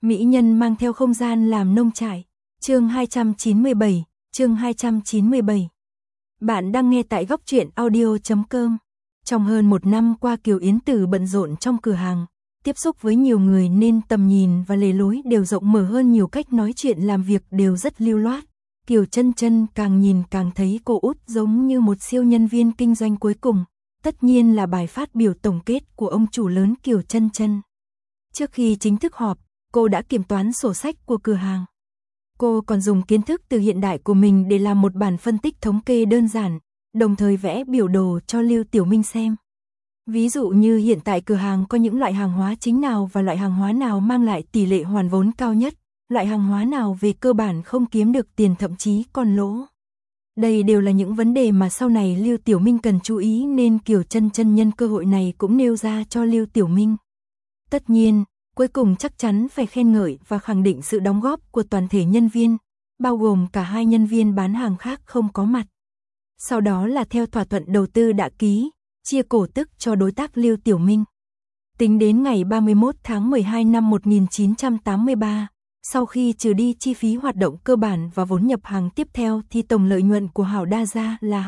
Mỹ nhân mang theo không gian làm nông trại. Chương 297, chương 297. Bạn đang nghe tại góc truyện audio.com. Trong hơn một năm qua Kiều Yến Tử bận rộn trong cửa hàng, tiếp xúc với nhiều người nên tầm nhìn và lề lối đều rộng mở hơn, nhiều cách nói chuyện làm việc đều rất lưu loát. Kiều Chân Chân càng nhìn càng thấy cô út giống như một siêu nhân viên kinh doanh cuối cùng, tất nhiên là bài phát biểu tổng kết của ông chủ lớn Kiều Chân Chân. Trước khi chính thức họp, cô đã kiểm toán sổ sách của cửa hàng. Cô còn dùng kiến thức từ hiện đại của mình để làm một bản phân tích thống kê đơn giản, đồng thời vẽ biểu đồ cho Lưu Tiểu Minh xem. Ví dụ như hiện tại cửa hàng có những loại hàng hóa chính nào và loại hàng hóa nào mang lại tỷ lệ hoàn vốn cao nhất, loại hàng hóa nào về cơ bản không kiếm được tiền thậm chí còn lỗ. Đây đều là những vấn đề mà sau này Lưu Tiểu Minh cần chú ý nên Kiều Chân Chân nhân cơ hội này cũng nêu ra cho Lưu Tiểu Minh. Tất nhiên, cuối cùng chắc chắn phải khen ngợi và khẳng định sự đóng góp của toàn thể nhân viên, bao gồm cả hai nhân viên bán hàng khác không có mặt. Sau đó là theo thỏa thuận đầu tư đã ký, chia cổ tức cho đối tác Lưu Tiểu Minh. Tính đến ngày 31 tháng 12 năm 1983, sau khi trừ đi chi phí hoạt động cơ bản và vốn nhập hàng tiếp theo thì tổng lợi nhuận của Hảo Đa Gia là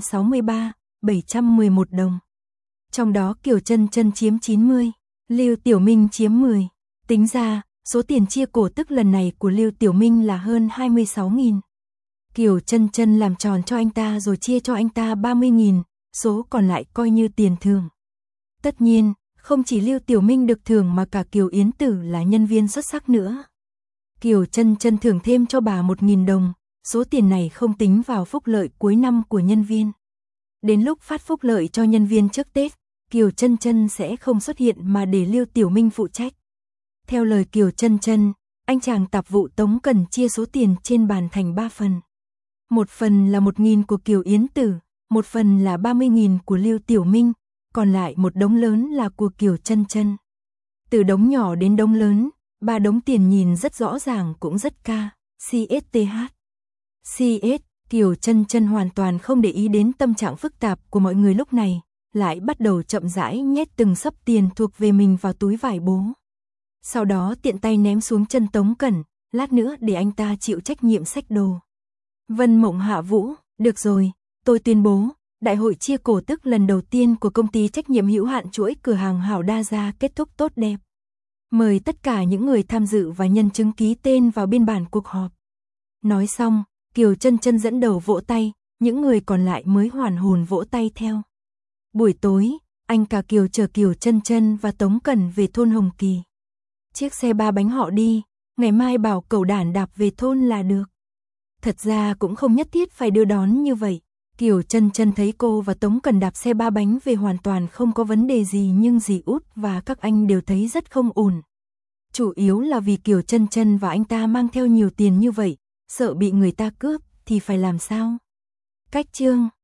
263.711 đồng. Trong đó Kiều Chân Chân chiếm 90, Lưu Tiểu Minh chiếm 10. Tính ra, số tiền chia cổ tức lần này của Lưu Tiểu Minh là hơn 26.000. Kiều Chân Chân làm tròn cho anh ta rồi chia cho anh ta 30.000, số còn lại coi như tiền thưởng. Tất nhiên, không chỉ Lưu Tiểu Minh được thưởng mà cả Kiều Yến Tử là nhân viên xuất sắc nữa. Kiều Chân Chân thưởng thêm cho bà 1.000 đồng, số tiền này không tính vào phúc lợi cuối năm của nhân viên. Đến lúc phát phúc lợi cho nhân viên trước Tết, Kiều Chân Chân sẽ không xuất hiện mà để Lưu Tiểu Minh phụ trách. Theo lời Kiều Chân Chân, anh chàng tạp vụ Tống cần chia số tiền trên bàn thành 3 phần. Một phần là 1.000 của Kiều Yến Tử, một phần là 30.000 của Lưu Tiểu Minh, còn lại một đống lớn là của Kiều Chân Chân. Từ đống nhỏ đến đống lớn, 3 đống tiền nhìn rất rõ ràng cũng rất ca, CSTH. Kiều Chân Chân hoàn toàn không để ý đến tâm trạng phức tạp của mọi người lúc này, lại bắt đầu chậm rãi nhét từng xấp tiền thuộc về mình vào túi vải bố. Sau đó tiện tay ném xuống chân Tống Cẩn, lát nữa để anh ta chịu trách nhiệm xách đồ. Vân Mộng hạ vũ, được rồi, tôi tuyên bố, đại hội chia cổ tức lần đầu tiên của công ty trách nhiệm hữu hạn chuỗi cửa hàng Hảo Đa Gia kết thúc tốt đẹp. Mời tất cả những người tham dự và nhân chứng ký tên vào biên bản cuộc họp. Nói xong, Kiều Chân Chân dẫn đầu vỗ tay, những người còn lại mới hoàn hồn vỗ tay theo. Buổi tối, anh cả Kiều chở Kiều Chân Chân và Tống Cẩn về thôn Hồng Kỳ. Chiếc xe 3 bánh họ đi, ngày mai bảo cẩu đản đạp về thôn là được. Thật ra cũng không nhất thiết phải đưa đón như vậy. Kiều Chân Chân thấy cô và Tống Cẩn đạp xe 3 bánh về hoàn toàn không có vấn đề gì, nhưng dì út và các anh đều thấy rất không ổn. Chủ yếu là vì Kiều Chân Chân và anh ta mang theo nhiều tiền như vậy, sợ bị người ta cướp thì phải làm sao? Cách chương